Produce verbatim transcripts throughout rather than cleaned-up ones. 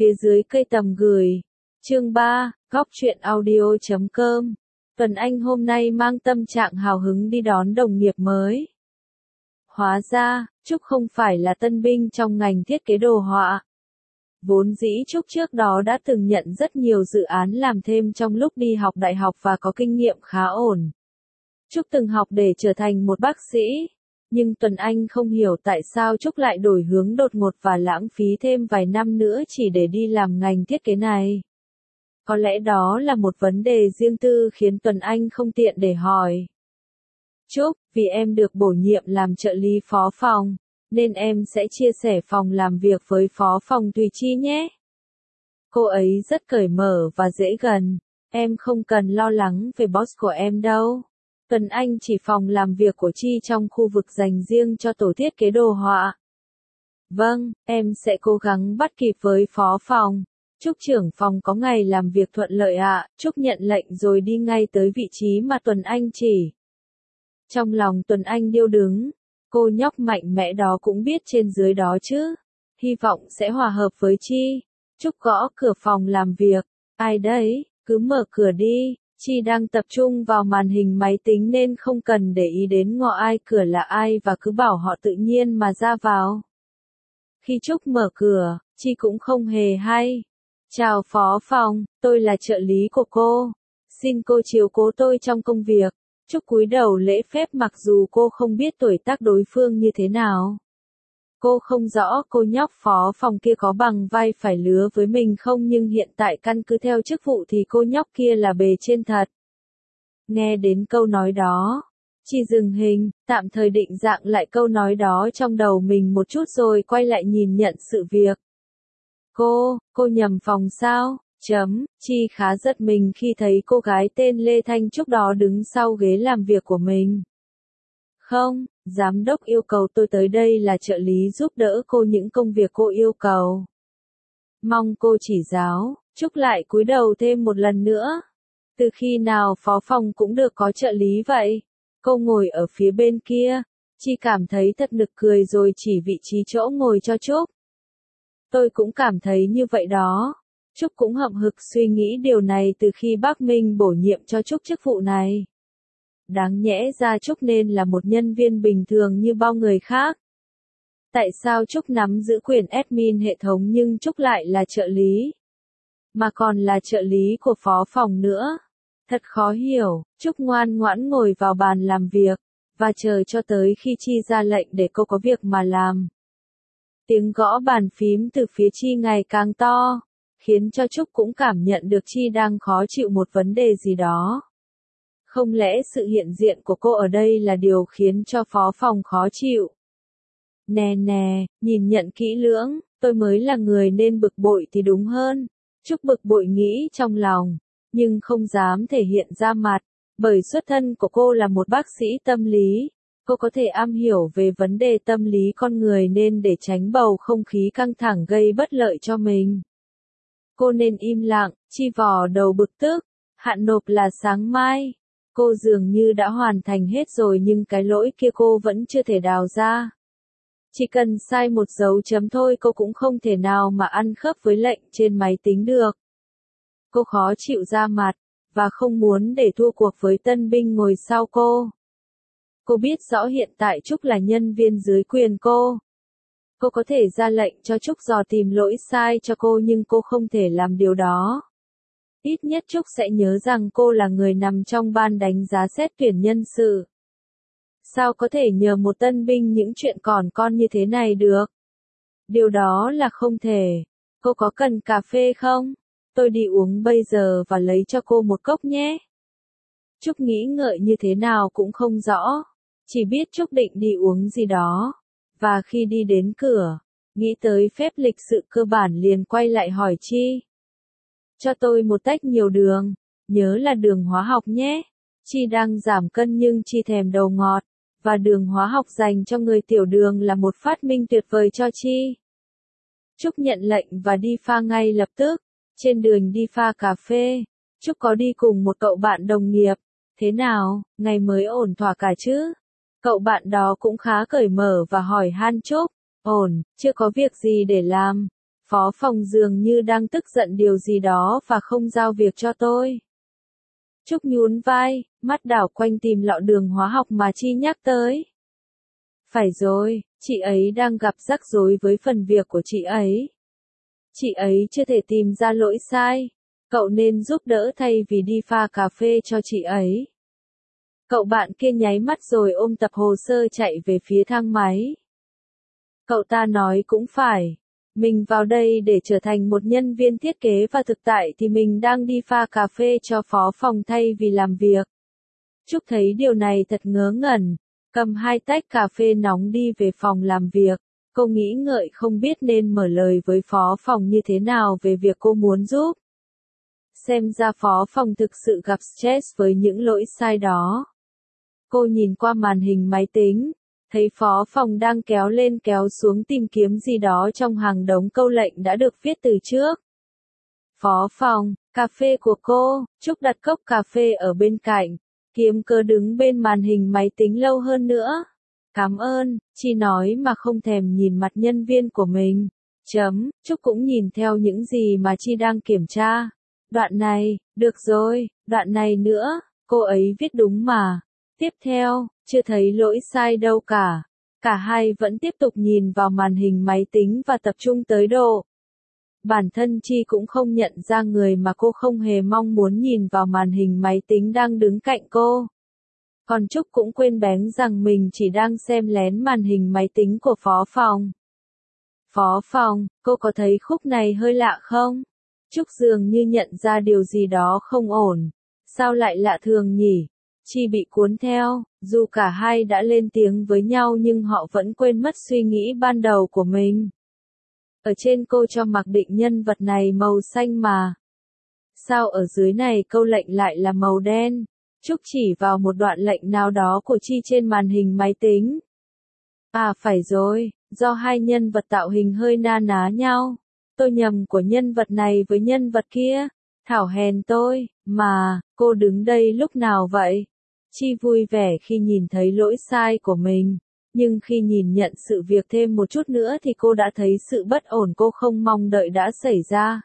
Phía dưới cây tầm gửi. Chương ba, góc truyện audio chấm com. Tuấn Anh hôm nay mang tâm trạng hào hứng đi đón đồng nghiệp mới. Hóa ra, Trúc không phải là tân binh trong ngành thiết kế đồ họa. Vốn dĩ Trúc trước đó đã từng nhận rất nhiều dự án làm thêm trong lúc đi học đại học và có kinh nghiệm khá ổn. Trúc từng học để trở thành một bác sĩ. Nhưng Tuấn Anh không hiểu tại sao Trúc lại đổi hướng đột ngột và lãng phí thêm vài năm nữa chỉ để đi làm ngành thiết kế này. Có lẽ đó là một vấn đề riêng tư khiến Tuấn Anh không tiện để hỏi. Trúc, vì em được bổ nhiệm làm trợ lý phó phòng, nên em sẽ chia sẻ phòng làm việc với phó phòng Thùy Chi nhé. Cô ấy rất cởi mở và dễ gần, em không cần lo lắng về boss của em đâu. Tuấn Anh chỉ phòng làm việc của Chi trong khu vực dành riêng cho tổ thiết kế đồ họa. Vâng, em sẽ cố gắng bắt kịp với phó phòng. Trúc trưởng phòng có ngày làm việc thuận lợi ạ. À. Trúc nhận lệnh rồi đi ngay tới vị trí mà Tuấn Anh chỉ. Trong lòng Tuấn Anh điêu đứng, cô nhóc mạnh mẽ đó cũng biết trên dưới đó chứ. Hy vọng sẽ hòa hợp với Chi. Trúc gõ cửa phòng làm việc. Ai đấy, cứ mở cửa đi. Chi đang tập trung vào màn hình máy tính nên không cần để ý đến ngõ ai cửa là ai và cứ bảo họ tự nhiên mà ra vào. Khi Trúc mở cửa, Chi cũng không hề hay. Chào phó phòng, tôi là trợ lý của cô. Xin cô chiếu cố tôi trong công việc. Trúc cúi đầu lễ phép mặc dù cô không biết tuổi tác đối phương như thế nào. Cô không rõ cô nhóc phó phòng kia có bằng vai phải lứa với mình không nhưng hiện tại căn cứ theo chức vụ thì cô nhóc kia là bề trên thật. Nghe đến câu nói đó, Chi dừng hình, tạm thời định dạng lại câu nói đó trong đầu mình một chút rồi quay lại nhìn nhận sự việc. Cô, cô nhầm phòng sao? Chấm, Chi khá giật mình khi thấy cô gái tên Lê Thanh Trúc đó đứng sau ghế làm việc của mình. Không, giám đốc yêu cầu tôi tới đây là trợ lý giúp đỡ cô những công việc cô yêu cầu. Mong cô chỉ giáo. Trúc lại cúi đầu thêm một lần nữa. Từ khi nào phó phòng cũng được có trợ lý vậy? Cô ngồi ở phía bên kia. Chi cảm thấy thật nực cười rồi chỉ vị trí chỗ ngồi cho Trúc. Tôi cũng cảm thấy như vậy đó. Trúc cũng hậm hực suy nghĩ điều này từ khi bác Minh bổ nhiệm cho Trúc chức vụ này. Đáng nhẽ ra Trúc nên là một nhân viên bình thường như bao người khác. Tại sao Trúc nắm giữ quyền admin hệ thống nhưng Trúc lại là trợ lý? Mà còn là trợ lý của phó phòng nữa. Thật khó hiểu. Trúc ngoan ngoãn ngồi vào bàn làm việc, và chờ cho tới khi Chi ra lệnh để cô có việc mà làm. Tiếng gõ bàn phím từ phía Chi ngày càng to, khiến cho Trúc cũng cảm nhận được Chi đang khó chịu một vấn đề gì đó. Không lẽ sự hiện diện của cô ở đây là điều khiến cho phó phòng khó chịu? Nè nè, nhìn nhận kỹ lưỡng, tôi mới là người nên bực bội thì đúng hơn. Trúc bực bội nghĩ trong lòng, nhưng không dám thể hiện ra mặt, bởi xuất thân của cô là một bác sĩ tâm lý. Cô có thể am hiểu về vấn đề tâm lý con người nên để tránh bầu không khí căng thẳng gây bất lợi cho mình. Cô nên im lặng. Chi vò đầu bực tức, hạn nộp là sáng mai. Cô dường như đã hoàn thành hết rồi nhưng cái lỗi kia cô vẫn chưa thể đào ra. Chỉ cần sai một dấu chấm thôi cô cũng không thể nào mà ăn khớp với lệnh trên máy tính được. Cô khó chịu ra mặt, và không muốn để thua cuộc với tân binh ngồi sau cô. Cô biết rõ hiện tại Trúc là nhân viên dưới quyền cô. Cô có thể ra lệnh cho Trúc dò tìm lỗi sai cho cô nhưng cô không thể làm điều đó. Ít nhất Trúc sẽ nhớ rằng cô là người nằm trong ban đánh giá xét tuyển nhân sự. Sao có thể nhờ một tân binh những chuyện còn con như thế này được? Điều đó là không thể. Cô có cần cà phê không? Tôi đi uống bây giờ và lấy cho cô một cốc nhé. Trúc nghĩ ngợi như thế nào cũng không rõ. Chỉ biết Trúc định đi uống gì đó. Và khi đi đến cửa, nghĩ tới phép lịch sự cơ bản liền quay lại hỏi Chi. Cho tôi một tách nhiều đường, nhớ là đường hóa học nhé. Chi đang giảm cân nhưng Chi thèm đầu ngọt, và đường hóa học dành cho người tiểu đường là một phát minh tuyệt vời cho Chi. Trúc nhận lệnh và đi pha ngay lập tức. Trên đường đi pha cà phê, Trúc có đi cùng một cậu bạn đồng nghiệp. Thế nào, ngày mới ổn thỏa cả chứ? Cậu bạn đó cũng khá cởi mở và hỏi han Trúc. Ổn, chưa có việc gì để làm. Phó phòng dường như đang tức giận điều gì đó và không giao việc cho tôi. Trúc nhún vai, mắt đảo quanh tìm lọ đường hóa học mà Chi nhắc tới. Phải rồi, chị ấy đang gặp rắc rối với phần việc của chị ấy. Chị ấy chưa thể tìm ra lỗi sai. Cậu nên giúp đỡ thay vì đi pha cà phê cho chị ấy. Cậu bạn kia nháy mắt rồi ôm tập hồ sơ chạy về phía thang máy. Cậu ta nói cũng phải. Mình vào đây để trở thành một nhân viên thiết kế và thực tại thì mình đang đi pha cà phê cho phó phòng thay vì làm việc. Trúc thấy điều này thật ngớ ngẩn, cầm hai tách cà phê nóng đi về phòng làm việc. Cô nghĩ ngợi không biết nên mở lời với phó phòng như thế nào về việc cô muốn giúp. Xem ra phó phòng thực sự gặp stress với những lỗi sai đó. Cô nhìn qua màn hình máy tính, thấy phó phòng đang kéo lên kéo xuống tìm kiếm gì đó trong hàng đống câu lệnh đã được viết từ trước. Phó phòng, cà phê của cô, Trúc đặt cốc cà phê ở bên cạnh, kiếm cớ đứng bên màn hình máy tính lâu hơn nữa. Cảm ơn, Chi nói mà không thèm nhìn mặt nhân viên của mình. Chấm, Trúc cũng nhìn theo những gì mà Chi đang kiểm tra. Đoạn này, được rồi, đoạn này nữa, cô ấy viết đúng mà. Tiếp theo, chưa thấy lỗi sai đâu cả. Cả hai vẫn tiếp tục nhìn vào màn hình máy tính và tập trung tới độ. Bản thân Chi cũng không nhận ra người mà cô không hề mong muốn nhìn vào màn hình máy tính đang đứng cạnh cô. Còn Trúc cũng quên bén rằng mình chỉ đang xem lén màn hình máy tính của phó phòng. Phó phòng, cô có thấy khúc này hơi lạ không? Trúc dường như nhận ra điều gì đó không ổn. Sao lại lạ thường nhỉ? Chi bị cuốn theo, dù cả hai đã lên tiếng với nhau nhưng họ vẫn quên mất suy nghĩ ban đầu của mình. Ở trên cô cho mặc định nhân vật này màu xanh mà. Sao ở dưới này câu lệnh lại là màu đen? Trúc chỉ vào một đoạn lệnh nào đó của Chi trên màn hình máy tính. À phải rồi, do hai nhân vật tạo hình hơi na ná nhau. Tôi nhầm của nhân vật này với nhân vật kia. Thảo hèn tôi, mà, cô đứng đây lúc nào vậy? Chi vui vẻ khi nhìn thấy lỗi sai của mình. Nhưng khi nhìn nhận sự việc thêm một chút nữa thì cô đã thấy sự bất ổn cô không mong đợi đã xảy ra.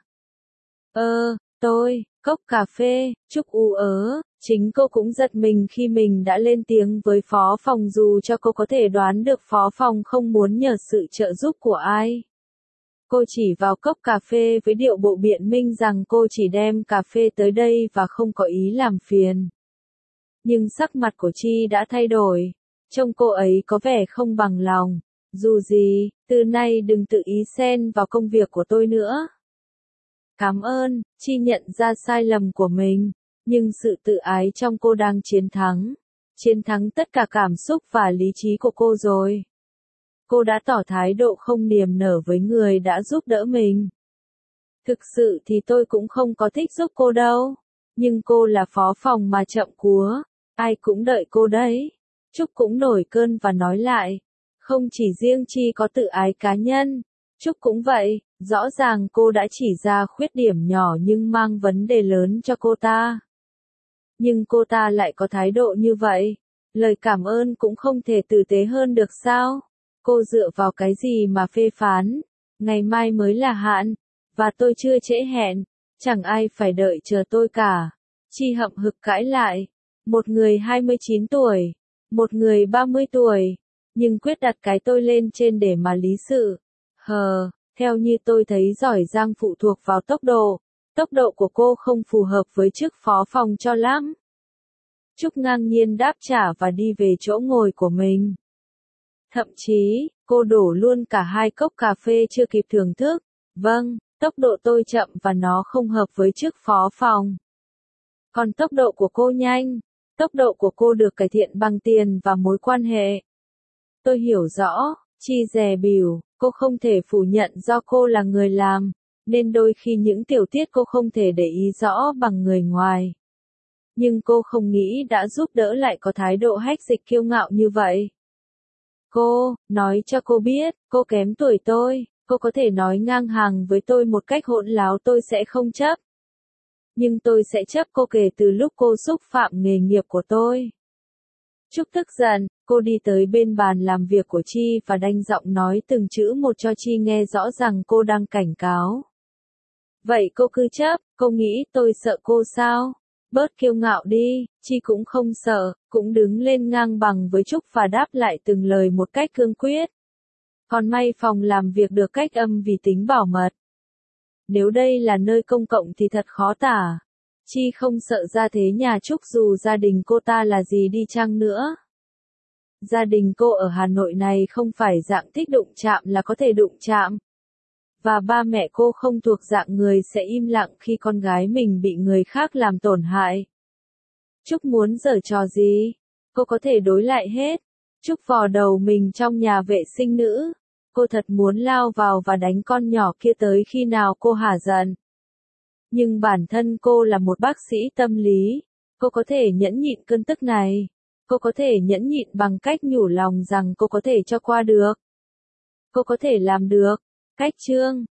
Ơ, tôi, cốc cà phê, Trúc u ớ, chính cô cũng giật mình khi mình đã lên tiếng với phó phòng dù cho cô có thể đoán được phó phòng không muốn nhờ sự trợ giúp của ai. Cô chỉ vào cốc cà phê với điệu bộ biện minh rằng cô chỉ đem cà phê tới đây và không có ý làm phiền. Nhưng sắc mặt của Chi đã thay đổi. Trông cô ấy có vẻ không bằng lòng. Dù gì, từ nay đừng tự ý xen vào công việc của tôi nữa. Cảm ơn, Chi nhận ra sai lầm của mình. Nhưng sự tự ái trong cô đang chiến thắng. Chiến thắng tất cả cảm xúc và lý trí của cô rồi. Cô đã tỏ thái độ không niềm nở với người đã giúp đỡ mình. Thực sự thì tôi cũng không có thích giúp cô đâu. Nhưng cô là phó phòng mà chậm cúa. Ai cũng đợi cô đấy. Trúc cũng nổi cơn và nói lại. Không chỉ riêng Chi có tự ái cá nhân. Trúc cũng vậy. Rõ ràng cô đã chỉ ra khuyết điểm nhỏ nhưng mang vấn đề lớn cho cô ta. Nhưng cô ta lại có thái độ như vậy. Lời cảm ơn cũng không thể tử tế hơn được sao? Cô dựa vào cái gì mà phê phán? Ngày mai mới là hạn. Và tôi chưa trễ hẹn. Chẳng ai phải đợi chờ tôi cả. Chi hậm hực cãi lại. Một người hai mươi chín tuổi. Một người ba mươi tuổi. Nhưng quyết đặt cái tôi lên trên để mà lý sự. Hờ, theo như tôi thấy giỏi giang phụ thuộc vào tốc độ. Tốc độ của cô không phù hợp với chức phó phòng cho lắm. Trúc ngang nhiên đáp trả và đi về chỗ ngồi của mình. Thậm chí, cô đổ luôn cả hai cốc cà phê chưa kịp thưởng thức. Vâng, tốc độ tôi chậm và nó không hợp với chức phó phòng. Còn tốc độ của cô nhanh. Tốc độ của cô được cải thiện bằng tiền và mối quan hệ. Tôi hiểu rõ, Chi dè bỉu, cô không thể phủ nhận do cô là người làm, nên đôi khi những tiểu tiết cô không thể để ý rõ bằng người ngoài. Nhưng cô không nghĩ đã giúp đỡ lại có thái độ hách dịch kiêu ngạo như vậy. Cô, nói cho cô biết, cô kém tuổi tôi, cô có thể nói ngang hàng với tôi một cách hỗn láo tôi sẽ không chấp. Nhưng tôi sẽ chấp cô kể từ lúc cô xúc phạm nghề nghiệp của tôi. Trúc tức giận, cô đi tới bên bàn làm việc của Chi và đanh giọng nói từng chữ một cho Chi nghe rõ rằng cô đang cảnh cáo. Vậy cô cứ chấp, cô nghĩ tôi sợ cô sao? Bớt kiêu ngạo đi, Chi cũng không sợ, cũng đứng lên ngang bằng với Trúc và đáp lại từng lời một cách cương quyết. Còn may phòng làm việc được cách âm vì tính bảo mật. Nếu đây là nơi công cộng thì thật khó tả. Chi không sợ ra thế nhà Trúc dù gia đình cô ta là gì đi chăng nữa. Gia đình cô ở Hà Nội này không phải dạng thích đụng chạm là có thể đụng chạm. Và ba mẹ cô không thuộc dạng người sẽ im lặng khi con gái mình bị người khác làm tổn hại. Trúc muốn giở trò gì? Cô có thể đối lại hết. Trúc vò đầu mình trong nhà vệ sinh nữ. Cô thật muốn lao vào và đánh con nhỏ kia tới khi nào cô hả giận. Nhưng bản thân cô là một bác sĩ tâm lý. Cô có thể nhẫn nhịn cơn tức này. Cô có thể nhẫn nhịn bằng cách nhủ lòng rằng cô có thể cho qua được. Cô có thể làm được. Cách chương